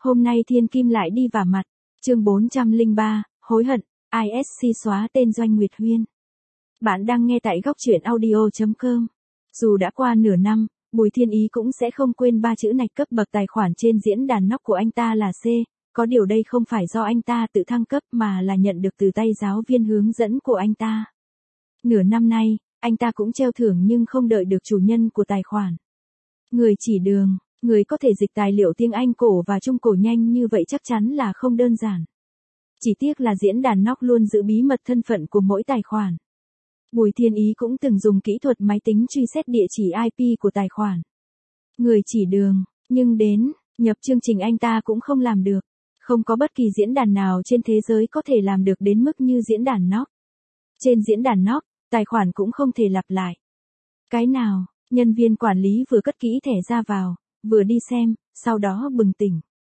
Hôm nay Thiên Kim lại đi vả mặt. Chương 403, hối hận, ISC xóa tên Doanh Nguyệt Huyên. Bạn đang nghe tại góc truyện audio.com. Dù đã qua nửa năm, Bùi Thiên Ý cũng sẽ không quên ba chữ này. Cấp bậc tài khoản trên diễn đàn nóc của anh ta là C, có điều đây không phải do anh ta tự thăng cấp mà là nhận được từ tay giáo viên hướng dẫn của anh ta. Nửa năm nay, anh ta cũng treo thưởng nhưng không đợi được chủ nhân của tài khoản. Người chỉ đường, người có thể dịch tài liệu tiếng Anh cổ và Trung cổ nhanh như vậy chắc chắn là không đơn giản. Chỉ tiếc là diễn đàn nóc luôn giữ bí mật thân phận của mỗi tài khoản. Bùi Thiên Ý cũng từng dùng kỹ thuật máy tính truy xét địa chỉ IP của tài khoản. Người chỉ đường, nhưng đến, nhập chương trình anh ta cũng không làm được. Không có bất kỳ diễn đàn nào trên thế giới có thể làm được đến mức như diễn đàn nóc. Trên diễn đàn nóc, tài khoản cũng không thể lặp lại. Cái nào, nhân viên quản lý vừa cất kỹ thẻ ra vào, vừa đi xem, sau đó bừng tỉnh.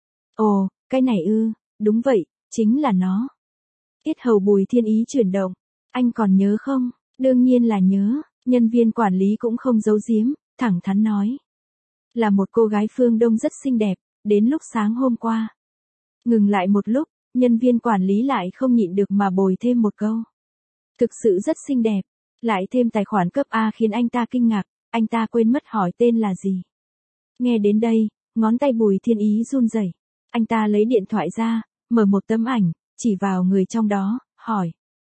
Ồ, cái này ư, đúng vậy, chính là nó. Yết hầu Bùi Thiên Ý chuyển động. Anh còn nhớ không? Đương nhiên là nhớ, nhân viên quản lý cũng không giấu giếm, thẳng thắn nói. Là một cô gái phương Đông rất xinh đẹp, đến lúc sáng hôm qua. Ngừng lại một lúc, nhân viên quản lý lại không nhịn được mà bồi thêm một câu. Thực sự rất xinh đẹp, lại thêm tài khoản cấp A khiến anh ta kinh ngạc, anh ta quên mất hỏi tên là gì. Nghe đến đây, ngón tay Bùi Thiên Ý run rẩy. Anh ta lấy điện thoại ra, mở một tấm ảnh, chỉ vào người trong đó, hỏi.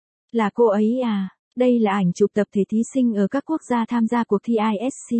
Là cô ấy à? Đây là ảnh chụp tập thể thí sinh ở các quốc gia tham gia cuộc thi ISC.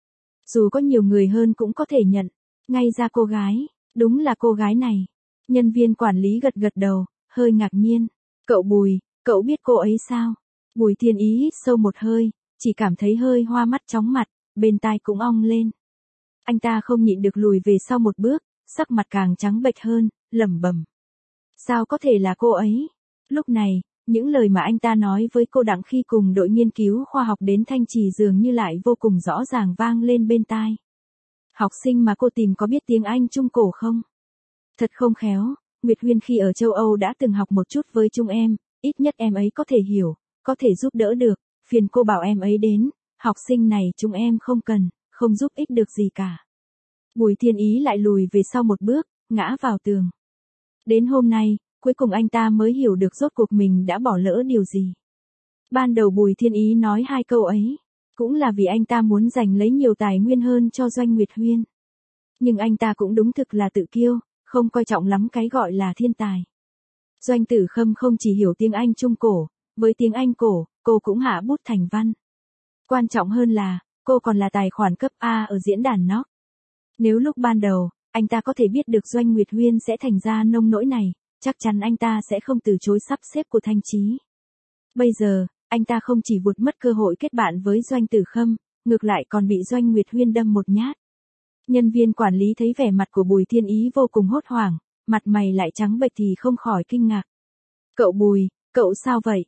Dù có nhiều người hơn cũng có thể nhận. Ngay ra cô gái, đúng là cô gái này. Nhân viên quản lý gật gật đầu, hơi ngạc nhiên. Cậu Bùi, cậu biết cô ấy sao? Bùi Thiên Ý hít sâu một hơi, chỉ cảm thấy hơi hoa mắt chóng mặt, bên tai cũng ong lên. Anh ta không nhịn được lùi về sau một bước, sắc mặt càng trắng bệch hơn, lẩm bẩm. Sao có thể là cô ấy? Lúc này, những lời mà anh ta nói với cô Đặng khi cùng đội nghiên cứu khoa học đến Thanh Trì dường như lại vô cùng rõ ràng vang lên bên tai. Học sinh mà cô tìm có biết tiếng Anh Trung cổ không? Thật không khéo, Nguyệt Huyên khi ở châu Âu đã từng học một chút với chúng em, ít nhất em ấy có thể hiểu, có thể giúp đỡ được, phiền cô bảo em ấy đến, học sinh này chúng em không cần, không giúp ích được gì cả. Bùi Thiên Ý lại lùi về sau một bước, ngã vào tường. Đến hôm nay, cuối cùng anh ta mới hiểu được rốt cuộc mình đã bỏ lỡ điều gì. Ban đầu Bùi Thiên Ý nói hai câu ấy, cũng là vì anh ta muốn giành lấy nhiều tài nguyên hơn cho Doanh Nguyệt Huyên. Nhưng anh ta cũng đúng thực là tự kiêu, không coi trọng lắm cái gọi là thiên tài. Doanh Tử Khâm không chỉ hiểu tiếng Anh Trung cổ, với tiếng Anh cổ, cô cũng hạ bút thành văn. Quan trọng hơn là, cô còn là tài khoản cấp A ở diễn đàn nóc. Nếu lúc ban đầu, anh ta có thể biết được Doanh Nguyệt Huyên sẽ thành ra nông nỗi này, chắc chắn anh ta sẽ không từ chối sắp xếp của Thanh Chí. Bây giờ, anh ta không chỉ vụt mất cơ hội kết bạn với Doanh Tử Khâm, ngược lại còn bị Doanh Nguyệt Huyên đâm một nhát. Nhân viên quản lý thấy vẻ mặt của Bùi Thiên Ý vô cùng hốt hoảng, mặt mày lại trắng bệch thì không khỏi kinh ngạc. Cậu Bùi, cậu sao vậy?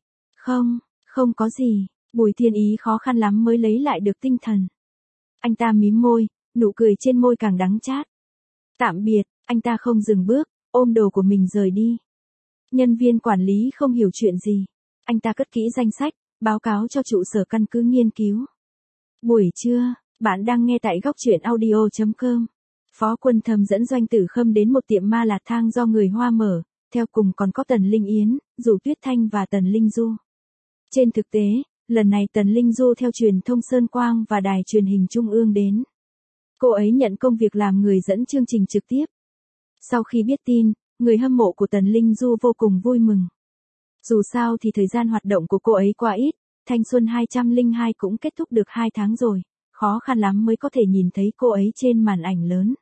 Không có gì. Bùi Thiên Ý khó khăn lắm mới lấy lại được tinh thần. Anh ta mím môi, nụ cười trên môi càng đắng chát. Tạm biệt, anh ta không dừng bước, ôm đồ của mình rời đi. Nhân viên quản lý không hiểu chuyện gì. Anh ta cất kỹ danh sách, báo cáo cho trụ sở căn cứ nghiên cứu. Buổi trưa, bạn đang nghe tại góc truyện audio.com. Phó Quân Thâm dẫn Doanh Tử Khâm đến một tiệm ma lạt thang do người Hoa mở, theo cùng còn có Tần Linh Yến, Dụ Tuyết Thanh và Tần Linh Du. Trên thực tế, lần này Tần Linh Du theo truyền thông Sơn Quang và đài truyền hình Trung ương đến. Cô ấy nhận công việc làm người dẫn chương trình trực tiếp. Sau khi biết tin, người hâm mộ của Tần Linh Du vô cùng vui mừng. Dù sao thì thời gian hoạt động của cô ấy quá ít, Thanh Xuân 202 cũng kết thúc được 2 tháng rồi, khó khăn lắm mới có thể nhìn thấy cô ấy trên màn ảnh lớn.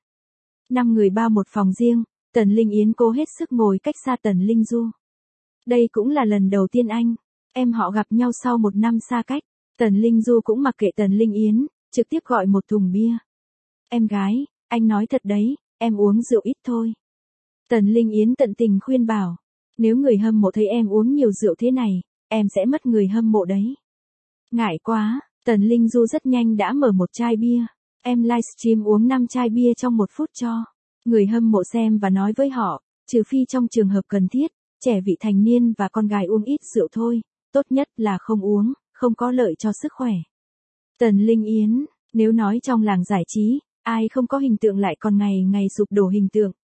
5 người bao một phòng riêng, Tần Linh Yến cố hết sức ngồi cách xa Tần Linh Du. Đây cũng là lần đầu tiên em họ gặp nhau sau 1 năm xa cách. Tần Linh Du cũng mặc kệ Tần Linh Yến, trực tiếp gọi một thùng bia. Em gái, anh nói thật đấy, em uống rượu ít thôi. Tần Linh Yến tận tình khuyên bảo, nếu người hâm mộ thấy em uống nhiều rượu thế này, em sẽ mất người hâm mộ đấy. Ngại quá, Tần Linh Du rất nhanh đã mở một chai bia. Em livestream uống 5 chai bia trong 1 phút cho người hâm mộ xem và nói với họ, trừ phi trong trường hợp cần thiết, trẻ vị thành niên và con gái uống ít rượu thôi, tốt nhất là không uống, không có lợi cho sức khỏe. Tần Linh Yến, nếu nói trong làng giải trí, ai không có hình tượng lại còn ngày ngày sụp đổ hình tượng,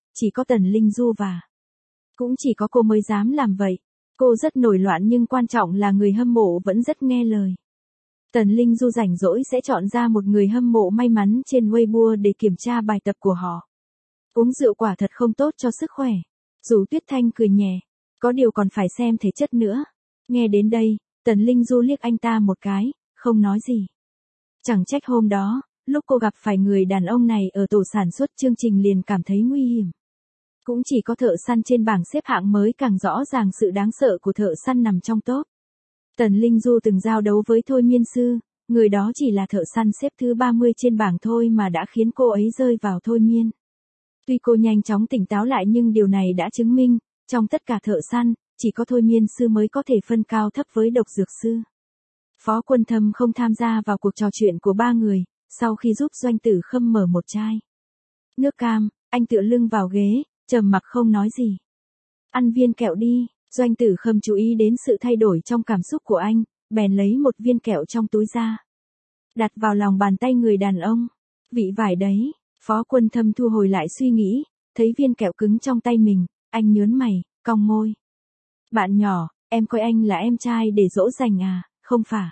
chỉ có Tần Linh Du và cũng chỉ có cô mới dám làm vậy. Cô rất nổi loạn nhưng quan trọng là người hâm mộ vẫn rất nghe lời. Tần Linh Du rảnh rỗi sẽ chọn ra một người hâm mộ may mắn trên Weibo để kiểm tra bài tập của họ. Uống rượu quả thật không tốt cho sức khỏe. Dù Tuyết Thanh cười nhẹ, có điều còn phải xem thể chất nữa. Nghe đến đây, Tần Linh Du liếc anh ta một cái, không nói gì. Chẳng trách hôm đó, lúc cô gặp phải người đàn ông này ở tổ sản xuất chương trình liền cảm thấy nguy hiểm. Cũng chỉ có thợ săn trên bảng xếp hạng mới càng rõ ràng sự đáng sợ của thợ săn nằm trong top. Tần Linh Du từng giao đấu với thôi miên sư, người đó chỉ là thợ săn xếp thứ 30 trên bảng thôi mà đã khiến cô ấy rơi vào thôi miên. Tuy cô nhanh chóng tỉnh táo lại nhưng điều này đã chứng minh, trong tất cả thợ săn, chỉ có thôi miên sư mới có thể phân cao thấp với độc dược sư. Phó Quân Thâm không tham gia vào cuộc trò chuyện của ba người, sau khi giúp Doanh Tử Khâm mở một chai nước cam, anh tựa lưng vào ghế, trầm mặc không nói gì. Ăn viên kẹo đi, Doanh Tử Khâm chú ý đến sự thay đổi trong cảm xúc của anh, bèn lấy một viên kẹo trong túi ra. Đặt vào lòng bàn tay người đàn ông. Vị vải đấy, Phó Quân Thâm thu hồi lại suy nghĩ, thấy viên kẹo cứng trong tay mình, anh nhớn mày, cong môi. Bạn nhỏ, em coi anh là em trai để dỗ dành à, không phải.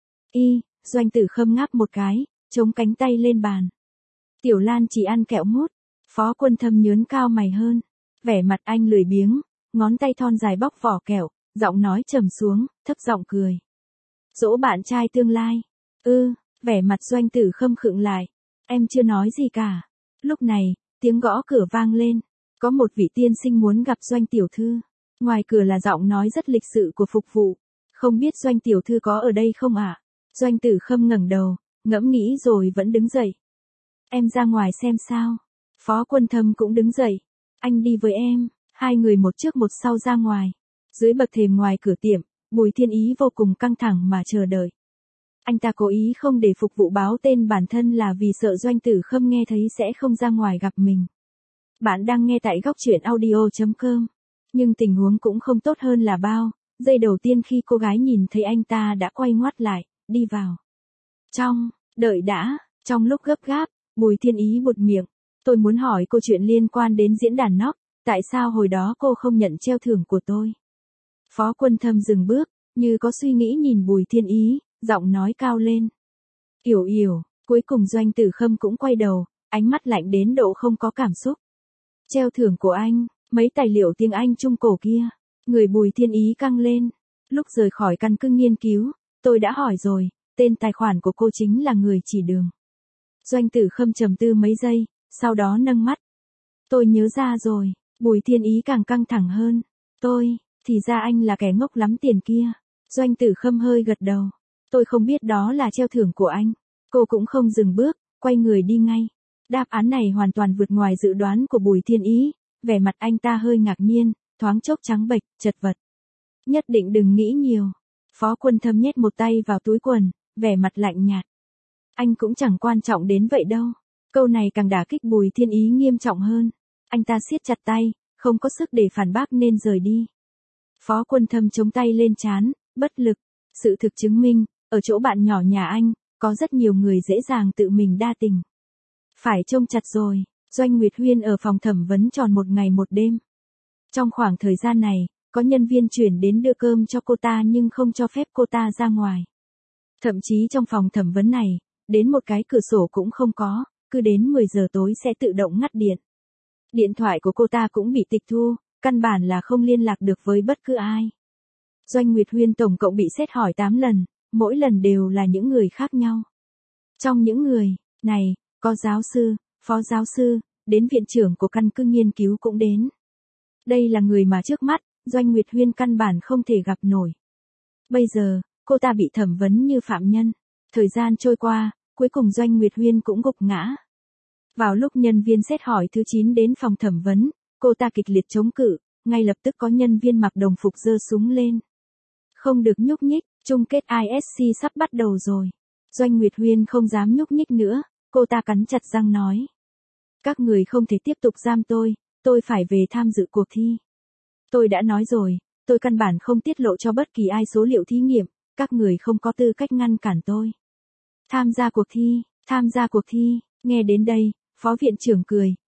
Doanh Tử Khâm ngáp một cái, chống cánh tay lên bàn. Tiểu Lan chỉ ăn kẹo mút. Phó Quân Thâm nhớn cao mày hơn. Vẻ mặt anh lười biếng, ngón tay thon dài bóc vỏ kẹo, giọng nói trầm xuống, thấp giọng cười. Dỗ bạn trai tương lai. Vẻ mặt Doanh Tử Khâm khựng lại. Em chưa nói gì cả. Lúc này, tiếng gõ cửa vang lên. Có một vị tiên sinh muốn gặp Doanh tiểu thư. Ngoài cửa là giọng nói rất lịch sự của phục vụ. Không biết Doanh tiểu thư có ở đây không ạ? Doanh Tử Khâm ngẩng đầu, ngẫm nghĩ rồi vẫn đứng dậy. Em ra ngoài xem sao. Phó Quân Thâm cũng đứng dậy. Anh đi với em. Hai người một trước một sau ra ngoài. Dưới bậc thềm ngoài cửa tiệm, Bùi Thiên Ý vô cùng căng thẳng mà chờ đợi. Anh ta cố ý không để phục vụ báo tên bản thân là vì sợ Doanh Tử Khâm nghe thấy sẽ không ra ngoài gặp mình. Bạn đang nghe tại góc truyện audio.com. Nhưng tình huống cũng không tốt hơn là bao. Giây đầu tiên khi cô gái nhìn thấy anh ta đã quay ngoắt lại, đi vào. Đợi đã, trong lúc gấp gáp, Bùi Thiên Ý buột miệng. Tôi muốn hỏi cô chuyện liên quan đến diễn đàn nóc, tại sao hồi đó cô không nhận treo thưởng của tôi? Phó Quân Thâm dừng bước, như có suy nghĩ nhìn Bùi Thiên Ý, giọng nói cao lên. Yểu, cuối cùng Doanh Tử Khâm cũng quay đầu, ánh mắt lạnh đến độ không có cảm xúc. Treo thưởng của anh, mấy tài liệu tiếng Anh trung cổ kia. Người Bùi Thiên Ý căng lên. Lúc rời khỏi căn cứ nghiên cứu, tôi đã hỏi rồi, tên tài khoản của cô chính là người chỉ đường. Doanh Tử Khâm trầm tư mấy giây, sau đó nâng mắt. Tôi nhớ ra rồi, Bùi Thiên Ý càng căng thẳng hơn. Thì ra anh là kẻ ngốc lắm tiền kia. Doanh Tử Khâm hơi gật đầu. Tôi không biết đó là treo thưởng của anh. Cô cũng không dừng bước, quay người đi ngay. Đáp án này hoàn toàn vượt ngoài dự đoán của Bùi Thiên Ý. Vẻ mặt anh ta hơi ngạc nhiên, thoáng chốc trắng bệch, chật vật. Nhất định đừng nghĩ nhiều. Phó Quân Thâm nhét một tay vào túi quần, vẻ mặt lạnh nhạt. Anh cũng chẳng quan trọng đến vậy đâu. Câu này càng đả kích Bùi Thiên Ý nghiêm trọng hơn. Anh ta siết chặt tay, không có sức để phản bác nên rời đi. Phó Quân Thâm chống tay lên trán, bất lực. Sự thực chứng minh, ở chỗ bạn nhỏ nhà anh, có rất nhiều người dễ dàng tự mình đa tình. Phải trông chặt rồi. Doanh Nguyệt Huyên ở phòng thẩm vấn tròn một ngày một đêm. Trong khoảng thời gian này, có nhân viên chuyển đến đưa cơm cho cô ta nhưng không cho phép cô ta ra ngoài. Thậm chí trong phòng thẩm vấn này, đến một cái cửa sổ cũng không có, cứ đến 10 giờ tối sẽ tự động ngắt điện. Điện thoại của cô ta cũng bị tịch thu, căn bản là không liên lạc được với bất cứ ai. Doanh Nguyệt Huyên tổng cộng bị xét hỏi 8 lần, mỗi lần đều là những người khác nhau. Trong những người này, có giáo sư, phó giáo sư, đến viện trưởng của căn cứ nghiên cứu cũng đến. Đây là người mà trước mắt, Doanh Nguyệt Huyên căn bản không thể gặp nổi. Bây giờ, cô ta bị thẩm vấn như phạm nhân. Thời gian trôi qua, cuối cùng Doanh Nguyệt Huyên cũng gục ngã. Vào lúc nhân viên xét hỏi thứ 9 đến phòng thẩm vấn, cô ta kịch liệt chống cự, ngay lập tức có nhân viên mặc đồng phục giơ súng lên. Không được nhúc nhích, chung kết ISC sắp bắt đầu rồi. Doanh Nguyệt Huyên không dám nhúc nhích nữa, cô ta cắn chặt răng nói. Các người không thể tiếp tục giam tôi phải về tham dự cuộc thi. Tôi đã nói rồi, tôi căn bản không tiết lộ cho bất kỳ ai số liệu thí nghiệm, các người không có tư cách ngăn cản tôi. Tham gia cuộc thi, nghe đến đây, phó viện trưởng cười,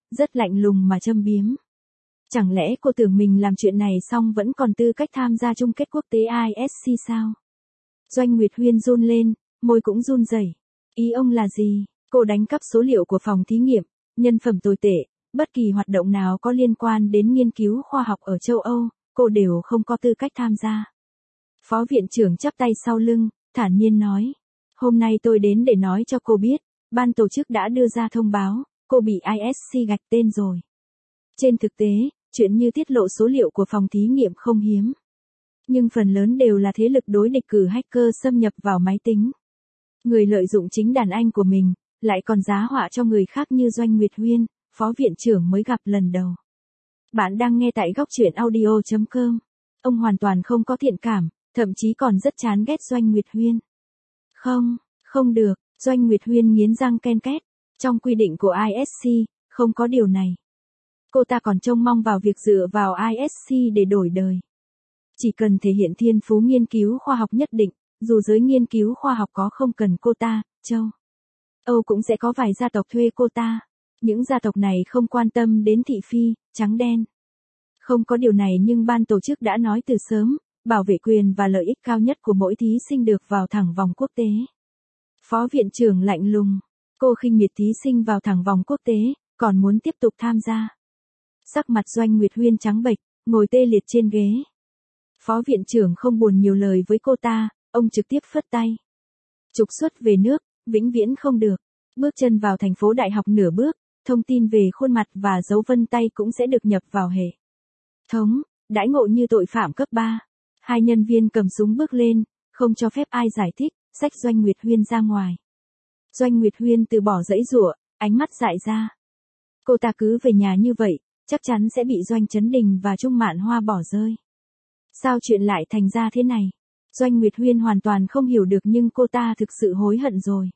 rất lạnh lùng mà châm biếm. Chẳng lẽ cô tưởng mình làm chuyện này xong vẫn còn tư cách tham gia chung kết quốc tế ISC sao? Doanh Nguyệt Huyên run lên, môi cũng run rẩy. Ý ông là gì? Cô đánh cắp số liệu của phòng thí nghiệm, nhân phẩm tồi tệ, bất kỳ hoạt động nào có liên quan đến nghiên cứu khoa học ở châu Âu, cô đều không có tư cách tham gia. Phó viện trưởng chắp tay sau lưng, thản nhiên nói. Hôm nay tôi đến để nói cho cô biết, ban tổ chức đã đưa ra thông báo, cô bị ISC gạch tên rồi. Trên thực tế, chuyện như tiết lộ số liệu của phòng thí nghiệm không hiếm. Nhưng phần lớn đều là thế lực đối địch cử hacker xâm nhập vào máy tính. Người lợi dụng chính đàn anh của mình, lại còn giá họa cho người khác như Doanh Nguyệt Huyên, phó viện trưởng mới gặp lần đầu. Bạn đang nghe tại góc truyện audio.com. Ông hoàn toàn không có thiện cảm, thậm chí còn rất chán ghét Doanh Nguyệt Huyên. Không được, Doanh Nguyệt Huyên nghiến răng ken két. Trong quy định của ISC, không có điều này. Cô ta còn trông mong vào việc dựa vào ISC để đổi đời. Chỉ cần thể hiện thiên phú nghiên cứu khoa học nhất định, dù giới nghiên cứu khoa học có không cần cô ta, châu Âu cũng sẽ có vài gia tộc thuê cô ta. Những gia tộc này không quan tâm đến thị phi, trắng đen. Không có điều này nhưng ban tổ chức đã nói từ sớm, bảo vệ quyền và lợi ích cao nhất của mỗi thí sinh được vào thẳng vòng quốc tế. Phó viện trưởng lạnh lùng. Cô khinh miệt thí sinh vào thẳng vòng quốc tế, còn muốn tiếp tục tham gia. Sắc mặt Doanh Nguyệt Huyên trắng bệch, ngồi tê liệt trên ghế. Phó viện trưởng không buồn nhiều lời với cô ta, ông trực tiếp phất tay. Trục xuất về nước, vĩnh viễn không được. Bước chân vào thành phố đại học nửa bước, thông tin về khuôn mặt và dấu vân tay cũng sẽ được nhập vào hệ thống, đãi ngộ như tội phạm cấp 3. Hai nhân viên cầm súng bước lên, không cho phép ai giải thích, xách Doanh Nguyệt Huyên ra ngoài. Doanh Nguyệt Huyên từ bỏ dãy giụa, ánh mắt dại ra. Cô ta cứ về nhà như vậy, chắc chắn sẽ bị Doanh Chấn Đình và Trung Mạn Hoa bỏ rơi. Sao chuyện lại thành ra thế này? Doanh Nguyệt Huyên hoàn toàn không hiểu được nhưng cô ta thực sự hối hận rồi.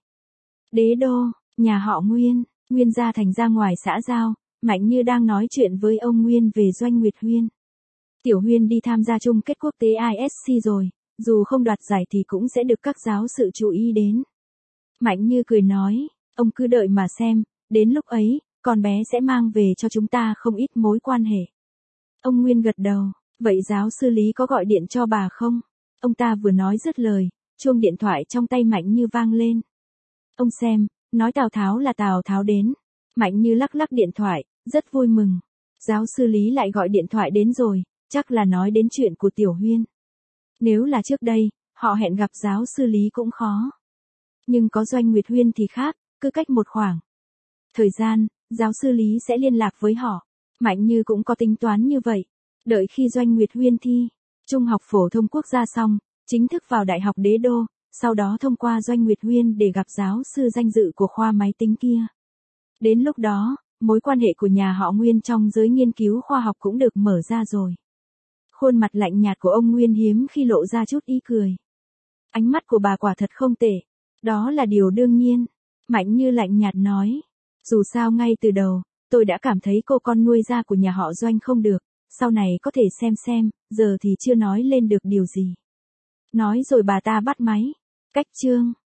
Đế đô, nhà họ Nguyên, Nguyên gia thành ra ngoài xã giao, Mạnh Như đang nói chuyện với ông Nguyên về Doanh Nguyệt Huyên. Tiểu Huyên đi tham gia chung kết quốc tế ISC rồi, dù không đoạt giải thì cũng sẽ được các giáo sự chú ý đến. Mạnh Như cười nói, ông cứ đợi mà xem, đến lúc ấy, con bé sẽ mang về cho chúng ta không ít mối quan hệ. Ông Nguyên gật đầu, vậy giáo sư Lý có gọi điện cho bà không? Ông ta vừa nói dứt lời, chuông điện thoại trong tay Mạnh Như vang lên. Ông xem, nói Tào Tháo là Tào Tháo đến. Mạnh Như lắc lắc điện thoại, rất vui mừng. Giáo sư Lý lại gọi điện thoại đến rồi, chắc là nói đến chuyện của Tiểu Huyên. Nếu là trước đây, họ hẹn gặp giáo sư Lý cũng khó. Nhưng có Doanh Nguyệt Huyên thì khác, cứ cách một khoảng thời gian, giáo sư Lý sẽ liên lạc với họ. Mạnh Như cũng có tính toán như vậy. Đợi khi Doanh Nguyệt Huyên thi Trung học phổ thông quốc gia xong, chính thức vào Đại học Đế Đô, sau đó thông qua Doanh Nguyệt Huyên để gặp giáo sư danh dự của khoa máy tính kia. Đến lúc đó, mối quan hệ của nhà họ Nguyên trong giới nghiên cứu khoa học cũng được mở ra rồi. Khuôn mặt lạnh nhạt của ông Nguyên hiếm khi lộ ra chút ý cười. Ánh mắt của bà quả thật không tệ. Đó là điều đương nhiên. Mạnh Như lạnh nhạt nói. Dù sao ngay từ đầu, tôi đã cảm thấy cô con nuôi ra của nhà họ Doanh không được. Sau này có thể xem, giờ thì chưa nói lên được điều gì. Nói rồi bà ta bắt máy. Cách chương.